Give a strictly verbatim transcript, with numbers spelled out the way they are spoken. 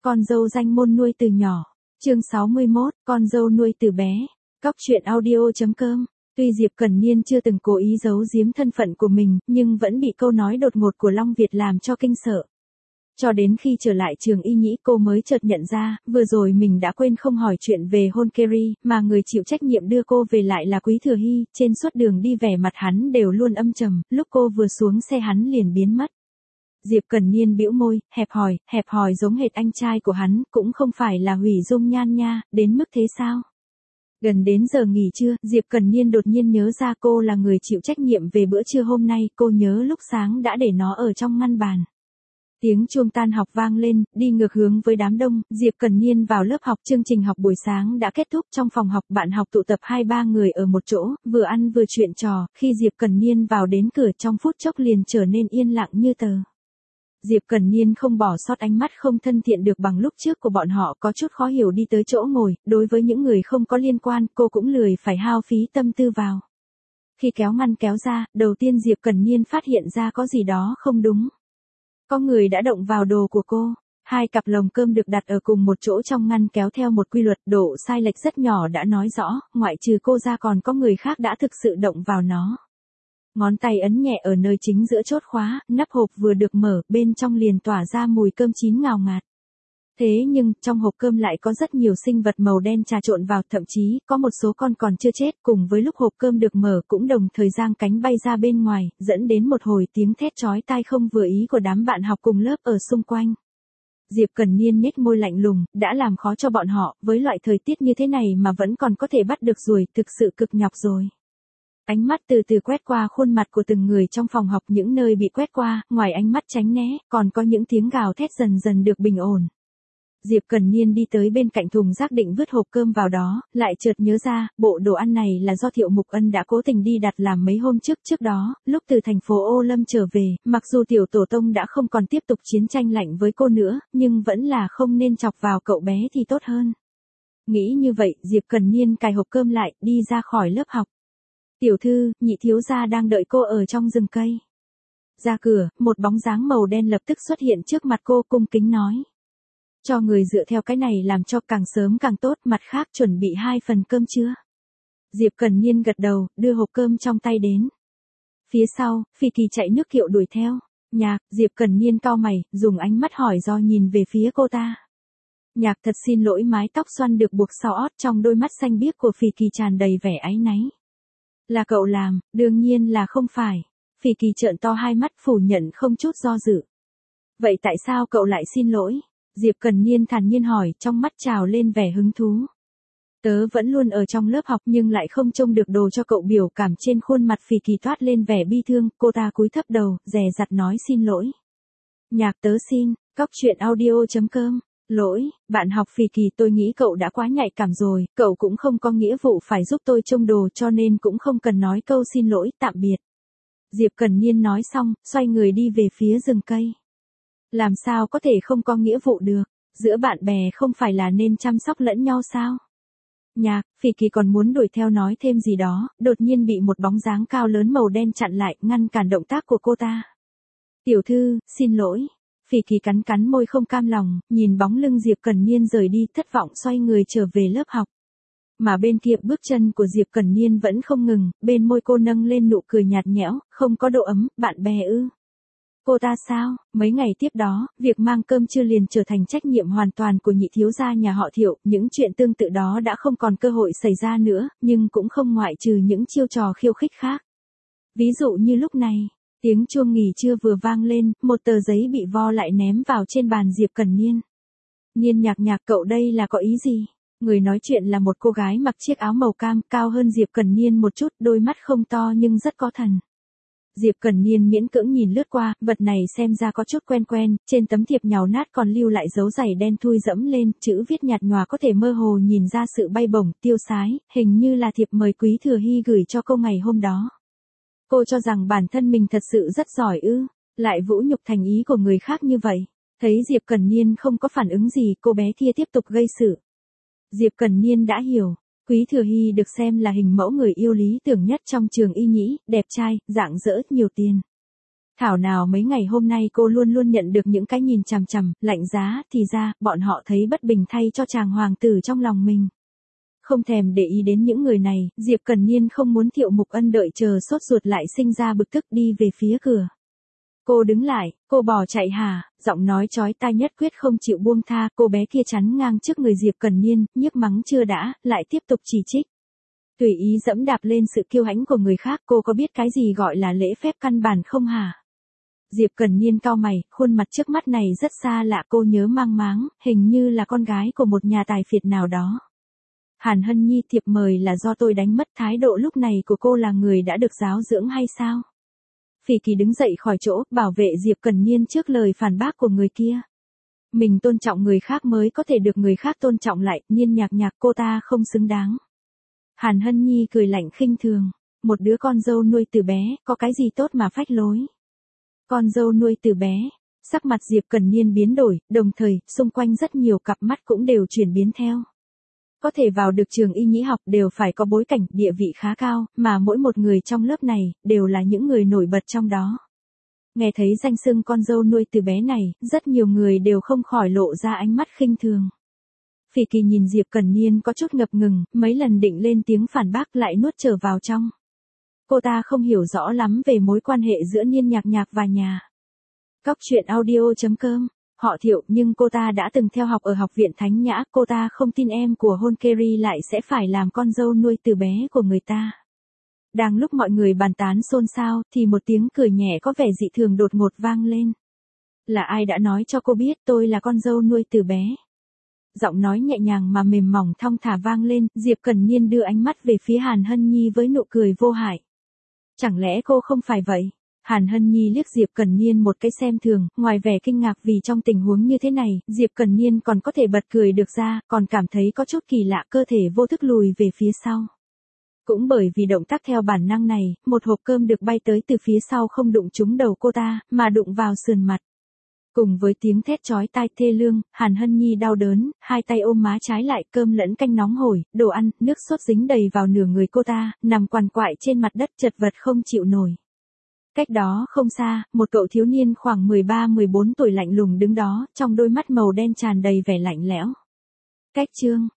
Con dâu danh môn nuôi từ nhỏ. Chương sáu mươi mốt, con dâu nuôi từ bé. Cóc truyện audio.com. Tuy Diệp Cẩn Niên chưa từng cố ý giấu giếm thân phận của mình, nhưng vẫn bị câu nói đột ngột của Long Việt làm cho kinh sợ. Cho đến khi trở lại trường y nhĩ cô mới chợt nhận ra, vừa rồi mình đã quên không hỏi chuyện về hôn Kerry, mà người chịu trách nhiệm đưa cô về lại là Quý Thừa Hy. Trên suốt đường đi vẻ mặt hắn đều luôn âm trầm, lúc cô vừa xuống xe hắn liền biến mất. Diệp Cẩn Niên bĩu môi, hẹp hòi, hẹp hòi giống hệt anh trai của hắn, cũng không phải là hủy dung nhan nha, đến mức thế sao? Gần đến giờ nghỉ trưa, Diệp Cẩn Niên đột nhiên nhớ ra cô là người chịu trách nhiệm về bữa trưa hôm nay, cô nhớ lúc sáng đã để nó ở trong ngăn bàn. Tiếng chuông tan học vang lên, đi ngược hướng với đám đông, Diệp Cẩn Niên vào lớp học. Chương trình học buổi sáng đã kết thúc. Trong phòng học bạn học tụ tập hai ba người ở một chỗ, vừa ăn vừa chuyện trò. Khi Diệp Cẩn Niên vào đến cửa trong phút chốc liền trở nên yên lặng như tờ. Diệp Cẩn Niên không bỏ sót ánh mắt không thân thiện được bằng lúc trước của bọn họ, có chút khó hiểu đi tới chỗ ngồi. Đối với những người không có liên quan, cô cũng lười phải hao phí tâm tư vào. Khi kéo ngăn kéo ra, đầu tiên Diệp Cẩn Niên phát hiện ra có gì đó không đúng. Có người đã động vào đồ của cô. Hai cặp lồng cơm được đặt ở cùng một chỗ trong ngăn kéo theo một quy luật, độ sai lệch rất nhỏ đã nói rõ, ngoại trừ cô ra còn có người khác đã thực sự động vào nó. Ngón tay ấn nhẹ ở nơi chính giữa chốt khóa, nắp hộp vừa được mở, bên trong liền tỏa ra mùi cơm chín ngào ngạt. Thế nhưng, trong hộp cơm lại có rất nhiều sinh vật màu đen trà trộn vào, thậm chí, có một số con còn chưa chết, cùng với lúc hộp cơm được mở cũng đồng thời giang cánh bay ra bên ngoài, dẫn đến một hồi tiếng thét chói tai không vừa ý của đám bạn học cùng lớp ở xung quanh. Diệp Cẩn Niên nhếch môi lạnh lùng, đã làm khó cho bọn họ, với loại thời tiết như thế này mà vẫn còn có thể bắt được ruồi, thực sự cực nhọc rồi. Ánh mắt từ từ quét qua khuôn mặt của từng người trong phòng học, những nơi bị quét qua, ngoài ánh mắt tránh né, còn có những tiếng gào thét dần dần được bình ổn. Diệp Cẩn Niên đi tới bên cạnh thùng rác định vứt hộp cơm vào đó, lại chợt nhớ ra, bộ đồ ăn này là do Thiệu Mục Ân đã cố tình đi đặt làm mấy hôm trước. Trước đó, lúc từ thành phố Ô Lâm trở về, mặc dù Tiểu Tổ Tông đã không còn tiếp tục chiến tranh lạnh với cô nữa, nhưng vẫn là không nên chọc vào cậu bé thì tốt hơn. Nghĩ như vậy, Diệp Cẩn Niên cài hộp cơm lại, đi ra khỏi lớp học. Tiểu thư, nhị thiếu gia đang đợi cô ở trong rừng cây. Ra cửa, một bóng dáng màu đen lập tức xuất hiện trước mặt cô, cung kính nói. Cho người dựa theo cái này làm cho càng sớm càng tốt, mặt khác chuẩn bị hai phần cơm chưa? Diệp Cẩn Niên gật đầu, đưa hộp cơm trong tay đến. Phía sau, Phi Kỳ chạy nước kiệu đuổi theo. Nhạc, Diệp Cẩn Niên cau mày, dùng ánh mắt hỏi do nhìn về phía cô ta. Nhạc thật xin lỗi, mái tóc xoăn được buộc sau ót, trong đôi mắt xanh biếc của Phi Kỳ tràn đầy vẻ áy náy. Là cậu làm, đương nhiên là không phải. Phi Kỳ trợn to hai mắt phủ nhận không chút do dự. Vậy tại sao cậu lại xin lỗi? Diệp Cẩn Niên thản nhiên hỏi, trong mắt trào lên vẻ hứng thú. Tớ vẫn luôn ở trong lớp học nhưng lại không trông được đồ cho cậu. Biểu cảm trên khuôn mặt Phi Kỳ toát lên vẻ bi thương, cô ta cúi thấp đầu, dè dặt nói xin lỗi. Nhạc tớ xin, cóc truyện audio.com. Lỗi, bạn học Phi Kỳ, tôi nghĩ cậu đã quá nhạy cảm rồi, cậu cũng không có nghĩa vụ phải giúp tôi trông đồ cho nên cũng không cần nói câu xin lỗi, tạm biệt. Diệp Cẩn Niên nói xong, xoay người đi về phía rừng cây. Làm sao có thể không có nghĩa vụ được, giữa bạn bè không phải là nên chăm sóc lẫn nhau sao? Nhạc, Phi Kỳ còn muốn đuổi theo nói thêm gì đó, đột nhiên bị một bóng dáng cao lớn màu đen chặn lại, ngăn cản động tác của cô ta. Tiểu thư, xin lỗi. Phi Kỳ cắn cắn môi không cam lòng, nhìn bóng lưng Diệp Cẩn Niên rời đi, thất vọng xoay người trở về lớp học. Mà bên kia bước chân của Diệp Cẩn Niên vẫn không ngừng, bên môi cô nâng lên nụ cười nhạt nhẽo, không có độ ấm, bạn bè ư? Cô ta sao? Mấy ngày tiếp đó, việc mang cơm trưa liền trở thành trách nhiệm hoàn toàn của nhị thiếu gia nhà họ Thiệu, những chuyện tương tự đó đã không còn cơ hội xảy ra nữa, nhưng cũng không ngoại trừ những chiêu trò khiêu khích khác. Ví dụ như lúc này, tiếng chuông nghỉ trưa vừa vang lên, một tờ giấy bị vo lại ném vào trên bàn Diệp Cẩn Niên. Niên nhạc nhạc, cậu đây là có ý gì? Người nói chuyện là một cô gái mặc chiếc áo màu cam, cao hơn Diệp Cẩn Niên một chút, đôi mắt không to nhưng rất có thần. Diệp Cẩn Niên miễn cưỡng nhìn lướt qua, vật này xem ra có chút quen quen, trên tấm thiệp nhàu nát còn lưu lại dấu giày đen thui dẫm lên, chữ viết nhạt nhòa có thể mơ hồ nhìn ra sự bay bổng, tiêu sái, hình như là thiệp mời Quý Thừa Hy gửi cho cô ngày hôm đó. Cô cho rằng bản thân mình thật sự rất giỏi ư, lại vũ nhục thành ý của người khác như vậy. Thấy Diệp Cẩn Niên không có phản ứng gì, cô bé kia tiếp tục gây sự. Diệp Cẩn Niên đã hiểu. Quý Thừa Hy được xem là hình mẫu người yêu lý tưởng nhất trong trường y nhĩ, đẹp trai, rạng rỡ, nhiều tiền. Thảo nào mấy ngày hôm nay cô luôn luôn nhận được những cái nhìn chằm chằm, lạnh giá, thì ra, bọn họ thấy bất bình thay cho chàng hoàng tử trong lòng mình. Không thèm để ý đến những người này, Diệp Cần Niên không muốn Thiệu Mục Ân đợi chờ sốt ruột lại sinh ra bực tức đi về phía cửa. Cô đứng lại, cô bỏ chạy hả, giọng nói chói tai nhất quyết không chịu buông tha, cô bé kia chắn ngang trước người Diệp Cần Niên, nhức mắng chưa đã, lại tiếp tục chỉ trích. Tùy ý dẫm đạp lên sự kiêu hãnh của người khác, cô có biết cái gì gọi là lễ phép căn bản không hả? Diệp Cần Niên cau mày, khuôn mặt trước mắt này rất xa lạ, cô nhớ mang máng, hình như là con gái của một nhà tài phiệt nào đó. Hàn Hân Nhi, thiệp mời là do tôi đánh mất, thái độ lúc này của cô là người đã được giáo dưỡng hay sao? Phỉ Kỳ đứng dậy khỏi chỗ, bảo vệ Diệp Cần Niên trước lời phản bác của người kia. Mình tôn trọng người khác mới có thể được người khác tôn trọng lại, Niên nhạc nhạc, cô ta không xứng đáng. Hàn Hân Nhi cười lạnh khinh thường, một đứa con dâu nuôi từ bé, có cái gì tốt mà phách lối. Con dâu nuôi từ bé, sắc mặt Diệp Cần Niên biến đổi, đồng thời, xung quanh rất nhiều cặp mắt cũng đều chuyển biến theo. Có thể vào được trường y nhĩ học đều phải có bối cảnh, địa vị khá cao, mà mỗi một người trong lớp này, đều là những người nổi bật trong đó. Nghe thấy danh xưng con dâu nuôi từ bé này, rất nhiều người đều không khỏi lộ ra ánh mắt khinh thường. Phỉ Kỳ nhìn Diệp Cần Niên có chút ngập ngừng, mấy lần định lên tiếng phản bác lại nuốt trở vào trong. Cô ta không hiểu rõ lắm về mối quan hệ giữa Niên nhạc nhạc và nhà. Cóc truyện audio chấm com, họ Thiệu, nhưng cô ta đã từng theo học ở học viện Thánh Nhã, cô ta không tin em của Hôn Kerry lại sẽ phải làm con dâu nuôi từ bé của người ta. Đang lúc mọi người bàn tán xôn xao, thì một tiếng cười nhẹ có vẻ dị thường đột ngột vang lên. Là ai đã nói cho cô biết tôi là con dâu nuôi từ bé? Giọng nói nhẹ nhàng mà mềm mỏng thong thả vang lên, Diệp Cần Niên đưa ánh mắt về phía Hàn Hân Nhi với nụ cười vô hại. Chẳng lẽ cô không phải vậy? Hàn Hân Nhi liếc Diệp Cần Niên một cái xem thường, ngoài vẻ kinh ngạc vì trong tình huống như thế này, Diệp Cần Niên còn có thể bật cười được ra, còn cảm thấy có chút kỳ lạ, cơ thể vô thức lùi về phía sau. Cũng bởi vì động tác theo bản năng này, một hộp cơm được bay tới từ phía sau không đụng trúng đầu cô ta, mà đụng vào sườn mặt. Cùng với tiếng thét chói tai thê lương, Hàn Hân Nhi đau đớn, hai tay ôm má trái lại, cơm lẫn canh nóng hổi, đồ ăn, nước sốt dính đầy vào nửa người cô ta, nằm quằn quại trên mặt đất chật vật không chịu nổi. Cách đó không xa, một cậu thiếu niên khoảng mười ba mười bốn tuổi lạnh lùng đứng đó, trong đôi mắt màu đen tràn đầy vẻ lạnh lẽo. Cách chương